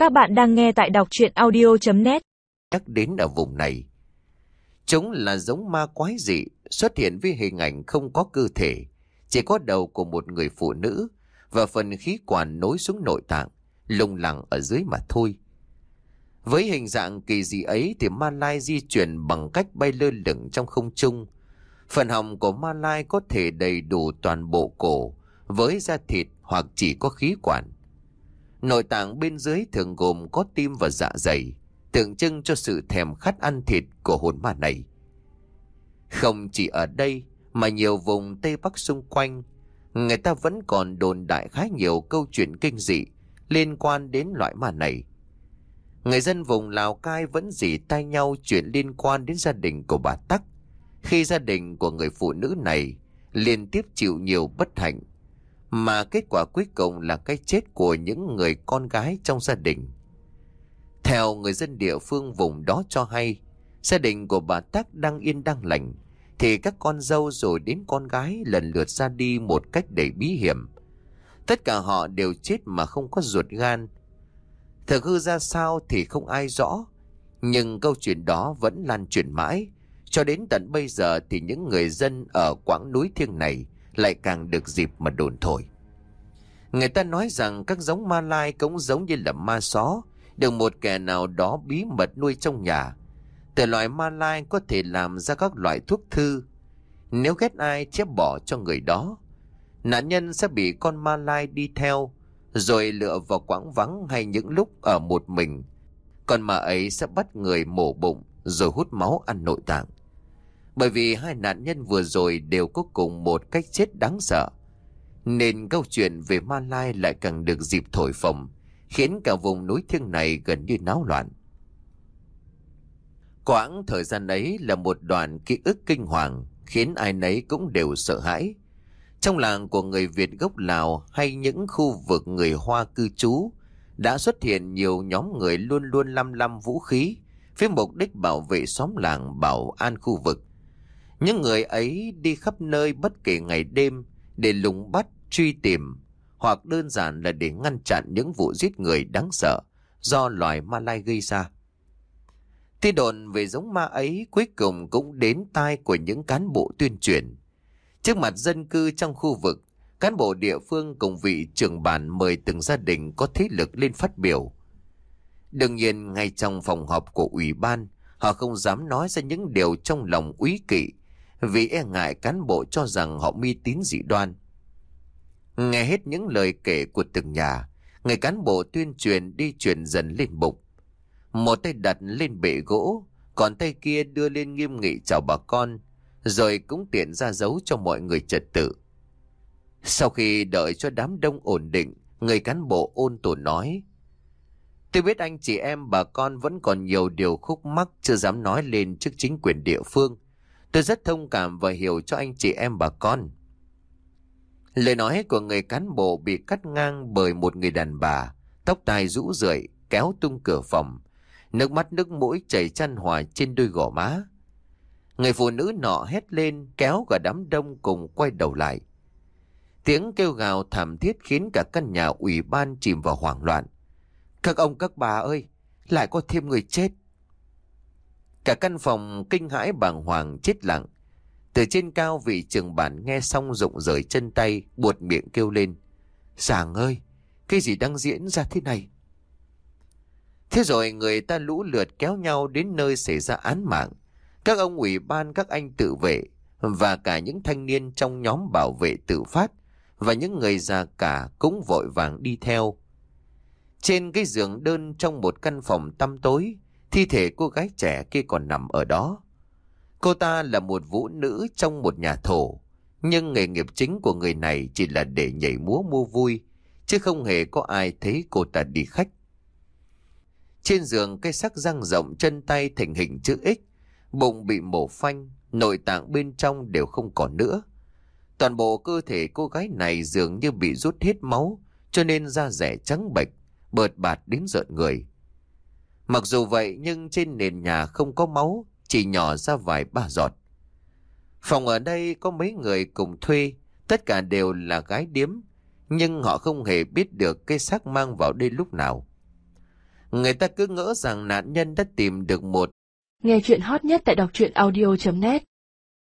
Các bạn đang nghe tại đọc truyện audio.net. Nhắc đến ở vùng này, chúng là giống ma quái dị, xuất hiện với hình ảnh không có cơ thể, chỉ có đầu của một người phụ nữ và phần khí quản nối xuống nội tạng, lủng lẳng ở dưới mà thôi. Với hình dạng kỳ dị ấy thì ma lai di chuyển bằng cách bay lơ lửng trong không trung. Phần họng của ma lai có thể đầy đủ toàn bộ cổ với da thịt hoặc chỉ có khí quản. Nội tạng bên dưới thường gồm có tim và dạ dày, tượng trưng cho sự thèm khát ăn thịt của hồn ma này. Không chỉ ở đây mà nhiều vùng Tây Bắc xung quanh, người ta vẫn còn đồn đại khá nhiều câu chuyện kinh dị liên quan đến loại ma này. Người dân vùng Lào Cai vẫn rỉ tai nhau chuyện liên quan đến gia đình của bà Tắc, khi gia đình của người phụ nữ này liên tiếp chịu nhiều bất hạnh, mà kết quả cuối cùng là cái chết của những người con gái trong gia đình. Theo người dân địa phương vùng đó cho hay, gia đình của bà Tắc đang yên đang lành, thì các con dâu rồi đến con gái lần lượt ra đi một cách đầy bí hiểm. Tất cả họ đều chết mà không có ruột gan. Thực hư ra sao thì không ai rõ, nhưng câu chuyện đó vẫn lan truyền mãi. Cho đến tận bây giờ thì những người dân ở quãng núi thiêng này lại càng được dịp mà đồn thổi. Người ta nói rằng các giống ma lai cũng giống như là ma só, được một kẻ nào đó bí mật nuôi trong nhà. Từ loại ma lai có thể làm ra các loại thuốc thư. Nếu ghét ai chép bỏ cho người đó, nạn nhân sẽ bị con ma lai đi theo, rồi lựa vào quãng vắng hay những lúc ở một mình. Con ma ấy sẽ bắt người mổ bụng rồi hút máu ăn nội tạng. Bởi vì hai nạn nhân vừa rồi đều có cùng một cách chết đáng sợ, nên câu chuyện về ma lai lại càng được dịp thổi phồng, khiến cả vùng núi thiêng này gần như náo loạn. Quãng thời gian ấy là một đoạn ký ức kinh hoàng, khiến ai nấy cũng đều sợ hãi. Trong làng của người Việt gốc Lào hay những khu vực người Hoa cư trú, đã xuất hiện nhiều nhóm người luôn luôn lăm vũ khí với mục đích bảo vệ xóm làng, bảo an khu vực. Những người ấy đi khắp nơi bất kể ngày đêm để lùng bắt, truy tìm, hoặc đơn giản là để ngăn chặn những vụ giết người đáng sợ do loài ma lai gây ra. Tin đồn về giống ma ấy cuối cùng cũng đến tai của những cán bộ tuyên truyền. Trước mặt dân cư trong khu vực, cán bộ địa phương cùng vị trưởng bản mời từng gia đình có thế lực lên phát biểu. Đương nhiên, ngay trong phòng họp của ủy ban, họ không dám nói ra những điều trong lòng úy kỵ, vì e ngại cán bộ cho rằng họ mê tín dị đoan. Nghe hết những lời kể của từng nhà, người cán bộ tuyên truyền đi truyền dần lên bục. Một tay đặt lên bệ gỗ, còn tay kia đưa lên nghiêm nghị chào bà con, rồi cũng tiện ra dấu cho mọi người trật tự. Sau khi đợi cho đám đông ổn định, người cán bộ ôn tồn nói: "Tôi biết anh chị em bà con vẫn còn nhiều điều khúc mắc chưa dám nói lên trước chính quyền địa phương. Tôi rất thông cảm và hiểu cho anh chị em bà con." Lời nói của người cán bộ bị cắt ngang bởi một người đàn bà, tóc tai rũ rượi, kéo tung cửa phòng, nước mắt nước mũi chảy chan hòa trên đôi gò má. Người phụ nữ nọ hét lên, kéo cả đám đông cùng quay đầu lại. Tiếng kêu gào thảm thiết khiến cả căn nhà ủy ban chìm vào hoảng loạn. "Các ông các bà ơi, lại có thêm người chết!" Cả căn phòng kinh hãi bàng hoàng chết lặng. Từ trên cao, vị trưởng bản nghe xong rụng rời chân tay, buột miệng kêu lên: "Giàng ơi, cái gì đang diễn ra thế này?" Thế rồi người ta lũ lượt kéo nhau đến nơi xảy ra án mạng. Các ông ủy ban, các anh tự vệ và cả những thanh niên trong nhóm bảo vệ tự phát và những người già cả cũng vội vàng đi theo. Trên cái giường đơn trong một căn phòng tăm tối, thi thể cô gái trẻ kia còn nằm ở đó. Cô ta là một vũ nữ trong một nhà thổ, nhưng nghề nghiệp chính của người này chỉ là để nhảy múa mua vui, chứ không hề có ai thấy cô ta đi khách. Trên giường, cái xác dang rộng, chân tay thành hình chữ X, bụng bị mổ phanh, nội tạng bên trong đều không còn nữa. Toàn bộ cơ thể cô gái này dường như bị rút hết máu, cho nên da dẻ trắng bệch, bợt bạt đến rợn người. Mặc dù vậy nhưng trên nền nhà không có máu, chỉ nhỏ ra vài ba giọt. Phòng ở đây có mấy người cùng thuê, tất cả đều là gái điếm, nhưng họ không hề biết được cái xác mang vào đây lúc nào. Người ta cứ ngỡ rằng nạn nhân đã tìm được một. Nghe chuyện hot nhất tại đọc truyện audio.net